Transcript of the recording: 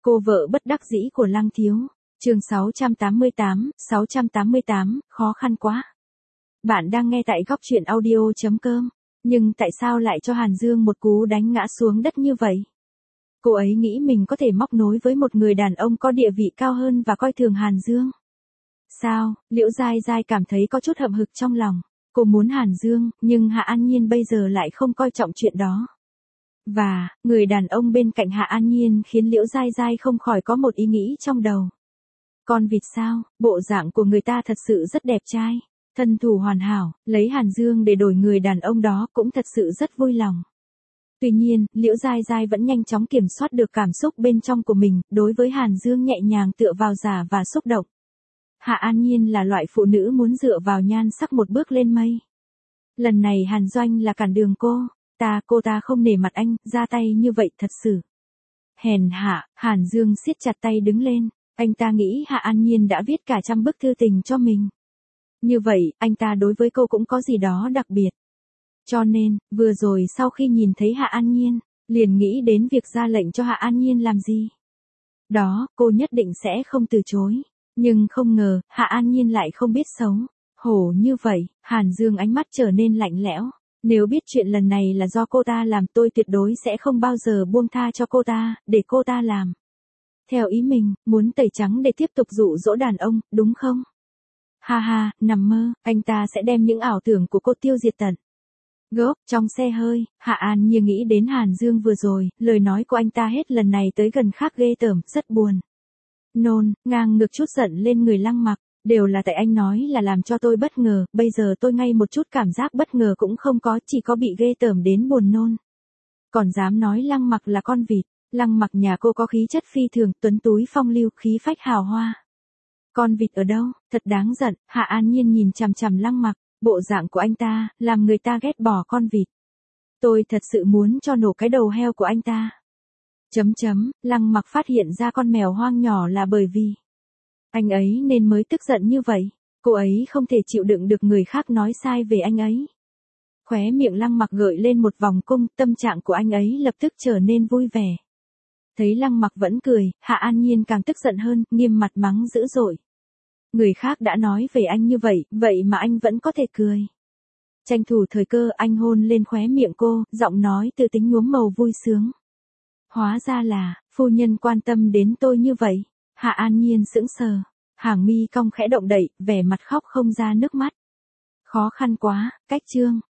Cô vợ bất đắc dĩ của Lăng Thiếu. Chương 688, khó khăn quá. Bạn đang nghe tại góc truyện audio.com. Nhưng tại sao lại cho Hàn Dương một cú đánh ngã xuống đất như vậy? Cô ấy nghĩ mình có thể móc nối với một người đàn ông có địa vị cao hơn và coi thường Hàn Dương. Sao? Liễu Giai Giai cảm thấy có chút hậm hực trong lòng. Cô muốn Hàn Dương, nhưng Hạ An Nhiên bây giờ lại không coi trọng chuyện đó. Và, người đàn ông bên cạnh Hạ An Nhiên khiến Liễu Giai Giai không khỏi có một ý nghĩ trong đầu. Con vịt sao, bộ dạng của người ta thật sự rất đẹp trai, thân thủ hoàn hảo, lấy Hàn Dương để đổi người đàn ông đó cũng thật sự rất vui lòng. Tuy nhiên, Liễu Giai Giai vẫn nhanh chóng kiểm soát được cảm xúc bên trong của mình, đối với Hàn Dương nhẹ nhàng tựa vào giả và xúc động. Hạ An Nhiên là loại phụ nữ muốn dựa vào nhan sắc một bước lên mây. Lần này Hàn Doanh là cản đường cô ta không nể mặt anh, ra tay như vậy thật sự. Hèn hạ, Hàn Dương siết chặt tay đứng lên, anh ta nghĩ Hạ An Nhiên đã viết cả 100 bức thư tình cho mình. Như vậy, anh ta đối với cô cũng có gì đó đặc biệt. Cho nên, vừa rồi sau khi nhìn thấy Hạ An Nhiên, liền nghĩ đến việc ra lệnh cho Hạ An Nhiên làm gì. Đó, cô nhất định sẽ không từ chối. Nhưng không ngờ, Hạ An Nhiên lại không biết xấu hổ như vậy. Hàn Dương ánh mắt trở nên lạnh lẽo. Nếu biết chuyện lần này là do cô ta làm, tôi tuyệt đối sẽ không bao giờ buông tha cho cô ta, để cô ta làm theo ý mình, muốn tẩy trắng để tiếp tục dụ dỗ đàn ông, đúng không? Ha ha, nằm mơ, anh ta sẽ đem những ảo tưởng của cô tiêu diệt tận gốc. Trong xe hơi, Hạ An Nhiên nghĩ đến Hàn Dương vừa rồi, lời nói của anh ta hết lần này tới gần khác ghê tởm, rất buồn. Nôn, ngang ngược chút giận lên người Lăng Mặc, đều là tại anh nói là làm cho tôi bất ngờ, bây giờ tôi ngay một chút cảm giác bất ngờ cũng không có, chỉ có bị ghê tởm đến buồn nôn. Còn dám nói Lăng Mặc là con vịt, Lăng Mặc nhà cô có khí chất phi thường, tuấn túi phong lưu, khí phách hào hoa. Con vịt ở đâu, thật đáng giận. Hạ An Nhiên nhìn chằm chằm Lăng Mặc, bộ dạng của anh ta, làm người ta ghét bỏ con vịt. Tôi thật sự muốn cho nổ cái đầu heo của anh ta. Lăng Mặc phát hiện ra con mèo hoang nhỏ là bởi vì anh ấy nên mới tức giận như vậy. Cô ấy không thể chịu đựng được người khác nói sai về anh ấy. Khóe miệng Lăng Mặc gợi lên một vòng cung, tâm trạng của anh ấy lập tức trở nên vui vẻ. Thấy Lăng Mặc vẫn cười, Hạ An Nhiên càng tức giận hơn, nghiêm mặt mắng dữ dội. Người khác đã nói về anh như vậy, vậy mà anh vẫn có thể cười. Tranh thủ thời cơ, anh hôn lên khóe miệng cô, giọng nói từ tính nhuốm màu vui sướng. Hóa ra là, phu nhân quan tâm đến tôi như vậy. Hạ An Nhiên sững sờ, hàng mi cong khẽ động đậy, vẻ mặt khóc không ra nước mắt. Khó khăn quá, cách chương.